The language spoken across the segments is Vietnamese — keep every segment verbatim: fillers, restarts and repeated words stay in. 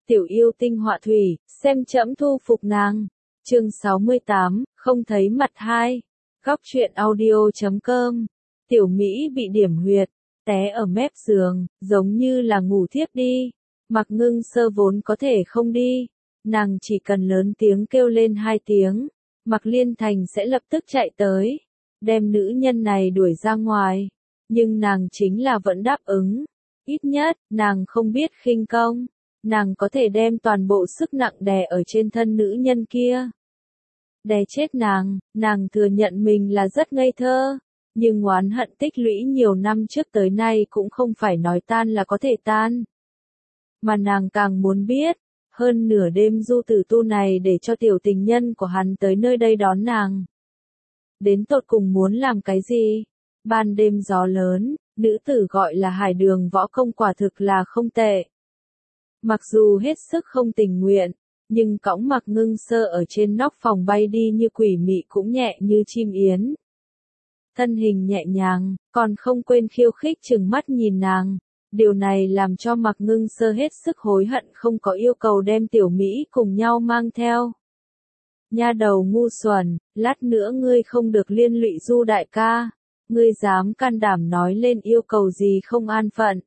Tiểu yêu tinh họa thủy, xem trẫm thu phục nàng. Chương sáu mươi tám, không thấy mặt hai. Góc truyện audio chấm com. Tiểu Mỹ bị điểm huyệt, té ở mép giường, giống như là ngủ thiếp đi. Mặc Ngưng Sơ vốn có thể không đi, nàng chỉ cần lớn tiếng kêu lên hai tiếng, Mặc Liên Thành sẽ lập tức chạy tới, đem nữ nhân này đuổi ra ngoài. Nhưng nàng chính là vẫn đáp ứng. Ít nhất, nàng không biết khinh công. Nàng có thể đem toàn bộ sức nặng đè ở trên thân nữ nhân kia. Đè chết nàng, nàng thừa nhận mình là rất ngây thơ. Nhưng oán hận tích lũy nhiều năm trước tới nay cũng không phải nói tan là có thể tan. Mà nàng càng muốn biết, hơn nửa đêm Du Tử Tu này để cho tiểu tình nhân của hắn tới nơi đây đón nàng. Đến tột cùng muốn làm cái gì? Ban đêm gió lớn, nữ tử gọi là Hải Đường võ công quả thực là không tệ. Mặc dù hết sức không tình nguyện, nhưng cõng Mặc Ngưng Sơ ở trên nóc phòng bay đi như quỷ mị cũng nhẹ như chim yến. Thân hình nhẹ nhàng, còn không quên khiêu khích chừng mắt nhìn nàng. Điều này làm cho Mặc Ngưng Sơ hết sức hối hận không có yêu cầu đem Tiểu Mỹ cùng nhau mang theo. Nha đầu ngu xuẩn, lát nữa ngươi không được liên lụy Du đại ca. Ngươi dám can đảm nói lên yêu cầu gì không an phận.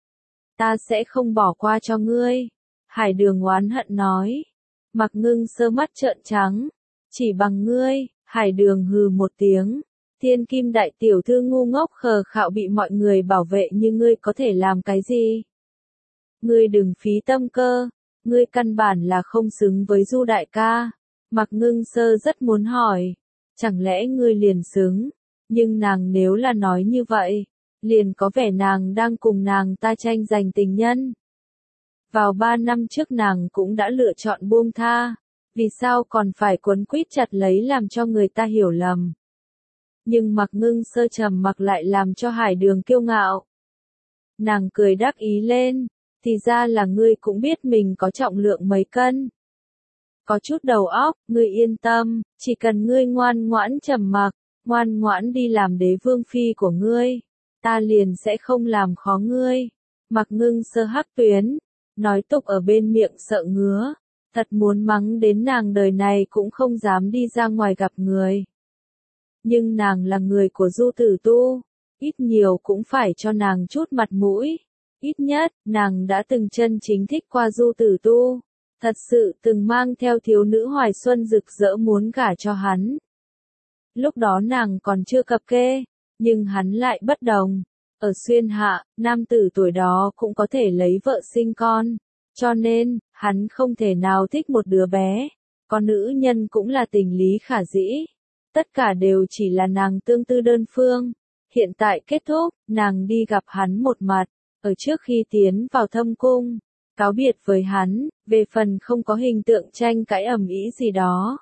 Ta sẽ không bỏ qua cho ngươi. Hải Đường oán hận nói. Mặc Ngưng Sơ mắt trợn trắng. Chỉ bằng ngươi. Hải Đường hừ một tiếng. Thiên Kim đại tiểu thư ngu ngốc khờ khạo bị mọi người bảo vệ như ngươi có thể làm cái gì? Ngươi đừng phí tâm cơ. Ngươi căn bản là không xứng với Du đại ca. Mặc Ngưng Sơ rất muốn hỏi. Chẳng lẽ ngươi liền xứng? Nhưng nàng nếu là nói như vậy, liền có vẻ nàng đang cùng nàng ta tranh giành tình nhân. Vào ba năm trước nàng cũng đã lựa chọn buông tha, vì sao còn phải quấn quýt chặt lấy làm cho người ta hiểu lầm. Nhưng Mặc Ngưng Sơ trầm mặc lại làm cho Hải Đường kiêu ngạo. Nàng cười đắc ý lên, thì ra là ngươi cũng biết mình có trọng lượng mấy cân. Có chút đầu óc, ngươi yên tâm, chỉ cần ngươi ngoan ngoãn trầm mặc, ngoan ngoãn đi làm đế vương phi của ngươi, ta liền sẽ không làm khó ngươi. Mặc Ngưng Sơ hắc tuyến, nói tục ở bên miệng sợ ngứa, thật muốn mắng đến nàng đời này cũng không dám đi ra ngoài gặp người. Nhưng nàng là người của Du Tử Tu, ít nhiều cũng phải cho nàng chút mặt mũi, ít nhất, nàng đã từng chân chính thích qua Du Tử Tu, thật sự từng mang theo thiếu nữ hoài xuân rực rỡ muốn gả cho hắn. Lúc đó nàng còn chưa cập kê, nhưng hắn lại bất đồng. Ở Xuyên Hạ, nam tử tuổi đó cũng có thể lấy vợ sinh con. Cho nên, hắn không thể nào thích một đứa bé. Còn nữ nhân cũng là tình lý khả dĩ. Tất cả đều chỉ là nàng tương tư đơn phương. Hiện tại kết thúc, nàng đi gặp hắn một mặt. Ở trước khi tiến vào thâm cung, cáo biệt với hắn, về phần không có hình tượng tranh cãi ầm ĩ gì đó.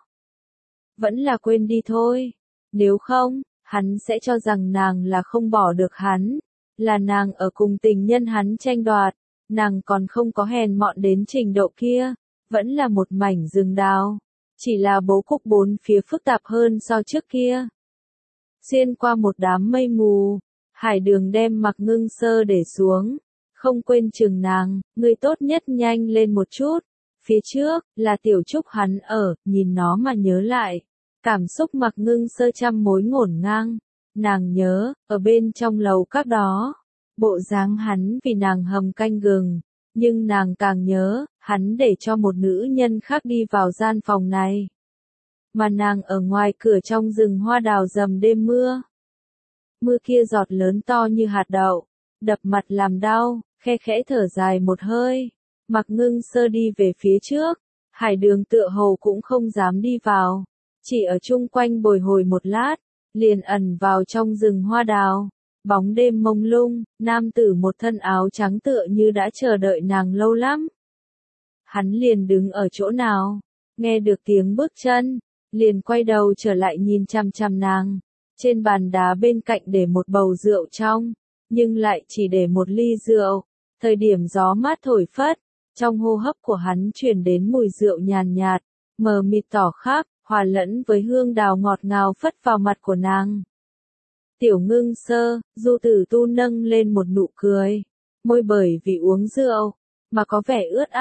Vẫn là quên đi thôi. Nếu không, hắn sẽ cho rằng nàng là không bỏ được hắn, là nàng ở cùng tình nhân hắn tranh đoạt, nàng còn không có hèn mọn đến trình độ kia, vẫn là một mảnh rừng đào, chỉ là bố cục bốn phía phức tạp hơn so trước kia. Xuyên qua một đám mây mù, Hải Đường đem Mặc Ngưng Sơ để xuống, không quên chừng nàng, ngươi tốt nhất nhanh lên một chút, phía trước, là tiểu trúc hắn ở, nhìn nó mà nhớ lại. Cảm xúc Mặc Ngưng Sơ trăm mối ngổn ngang, nàng nhớ, ở bên trong lầu các đó, bộ dáng hắn vì nàng hầm canh gừng, nhưng nàng càng nhớ, hắn để cho một nữ nhân khác đi vào gian phòng này. Mà nàng ở ngoài cửa trong rừng hoa đào dầm đêm mưa. Mưa kia giọt lớn to như hạt đậu, đập mặt làm đau, khe khẽ thở dài một hơi. Mặc Ngưng Sơ đi về phía trước, Hải Đường tựa hồ cũng không dám đi vào. Chỉ ở chung quanh bồi hồi một lát, liền ẩn vào trong rừng hoa đào. Bóng đêm mông lung, nam tử một thân áo trắng tựa như đã chờ đợi nàng lâu lắm. Hắn liền đứng ở chỗ nào, nghe được tiếng bước chân, liền quay đầu trở lại nhìn chằm chằm nàng. Trên bàn đá bên cạnh để một bầu rượu trong, nhưng lại chỉ để một ly rượu. Thời điểm gió mát thổi phất, trong hô hấp của hắn truyền đến mùi rượu nhàn nhạt, mờ mịt tỏ khác. Hòa lẫn với hương đào ngọt ngào phất vào mặt của nàng. Tiểu Ngưng Sơ, Du Tử Tu nâng lên một nụ cười, môi bởi vì uống rượu, mà có vẻ ướt át,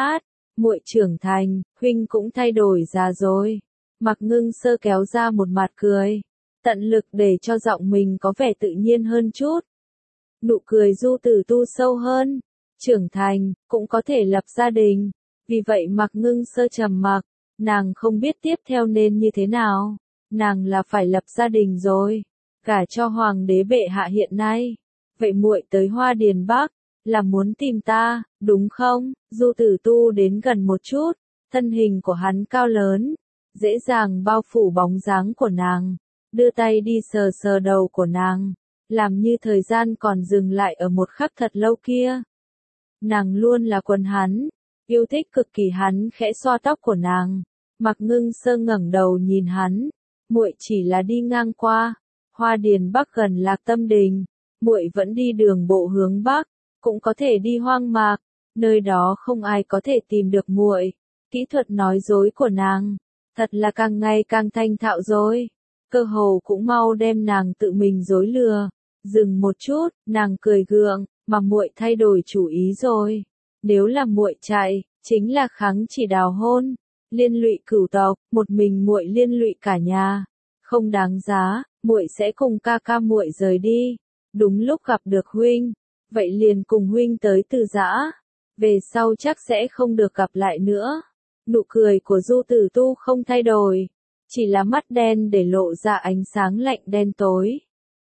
muội trưởng thành, huynh cũng thay đổi già rồi. Mạc Ngưng Sơ kéo ra một mặt cười, tận lực để cho giọng mình có vẻ tự nhiên hơn chút. Nụ cười Du Tử Tu sâu hơn, trưởng thành, cũng có thể lập gia đình. Vì vậy Mạc Ngưng Sơ trầm mặc, nàng không biết tiếp theo nên như thế nào. Nàng là phải lập gia đình rồi, gả cho hoàng đế bệ hạ hiện nay. Vậy muội tới Hoa Điền Bắc, là muốn tìm ta, đúng không? Du Tử Tu đến gần một chút, thân hình của hắn cao lớn, dễ dàng bao phủ bóng dáng của nàng, đưa tay đi sờ sờ đầu của nàng, làm như thời gian còn dừng lại ở một khắc thật lâu kia. Nàng luôn là quần hắn, yêu thích cực kỳ hắn khẽ xoa tóc của nàng. Mạc Ngưng Sơ ngẩng đầu nhìn hắn, muội chỉ là đi ngang qua, Hoa Điền Bắc gần Lạc Tâm Đình, muội vẫn đi đường bộ hướng bắc, cũng có thể đi hoang mạc, nơi đó không ai có thể tìm được muội. Kỹ thuật nói dối của nàng, thật là càng ngày càng thành thạo rồi, cơ hồ cũng mau đem nàng tự mình dối lừa. Dừng một chút, nàng cười gượng, mà muội thay đổi chủ ý rồi. Nếu là muội chạy, chính là kháng chỉ đào hôn, liên lụy cửu tộc, một mình muội liên lụy cả nhà, không đáng giá. Muội sẽ cùng ca ca muội rời đi. Đúng lúc gặp được huynh, vậy liền cùng huynh tới Từ Giã. Về sau chắc sẽ không được gặp lại nữa. Nụ cười của Du Tử Tu không thay đổi, chỉ là mắt đen để lộ ra ánh sáng lạnh đen tối.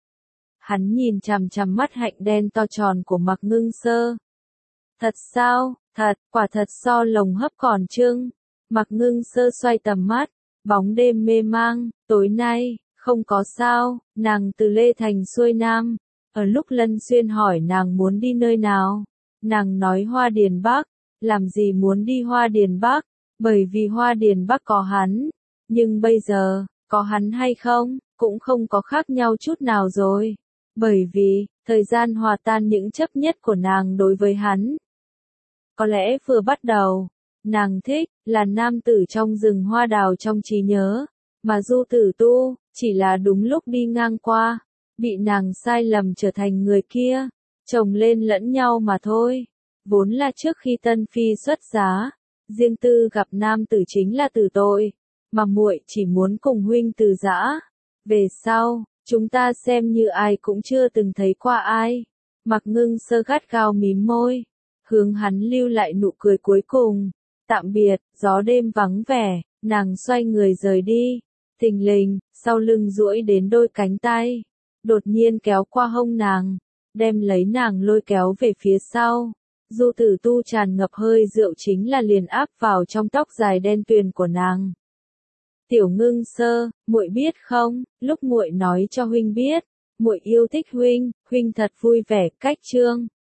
Hắn nhìn chằm chằm mắt hạnh đen to tròn của Mạc Ngưng Sơ. Thật sao? Thật, quả thật so lồng hấp còn trưng. Mạc Ngưng Sơ xoay tầm mắt, bóng đêm mê mang, tối nay, không có sao. Nàng từ Lê Thành xuôi Nam, ở lúc Lân Xuyên hỏi nàng muốn đi nơi nào, nàng nói Hoa Điền Bắc. Làm gì muốn đi Hoa Điền Bắc? Bởi vì Hoa Điền Bắc có hắn. Nhưng bây giờ, có hắn hay không, cũng không có khác nhau chút nào rồi. Bởi vì, thời gian hòa tan những chấp nhất của nàng đối với hắn. Có lẽ vừa bắt đầu, nàng thích, là nam tử trong rừng hoa đào trong trí nhớ, mà Du Tử Tu, chỉ là đúng lúc đi ngang qua, bị nàng sai lầm trở thành người kia, chồng lên lẫn nhau mà thôi. Vốn là trước khi Tân Phi xuất giá, riêng tư gặp nam tử chính là tử tội, mà muội chỉ muốn cùng huynh Từ Giã. Về sau, chúng ta xem như ai cũng chưa từng thấy qua ai. Mạc Ngưng Sơ gắt gao mím môi, hướng hắn lưu lại nụ cười cuối cùng. Tạm biệt, gió đêm vắng vẻ, nàng xoay người rời đi. Thình lình, sau lưng duỗi đến đôi cánh tay, đột nhiên kéo qua hông nàng, đem lấy nàng lôi kéo về phía sau. Du Tử Tu tràn ngập hơi rượu chính là liền áp vào trong tóc dài đen tuyền của nàng. Tiểu Ngưng Sơ, muội biết không, lúc muội nói cho huynh biết, muội yêu thích huynh, huynh thật vui vẻ. Cách chương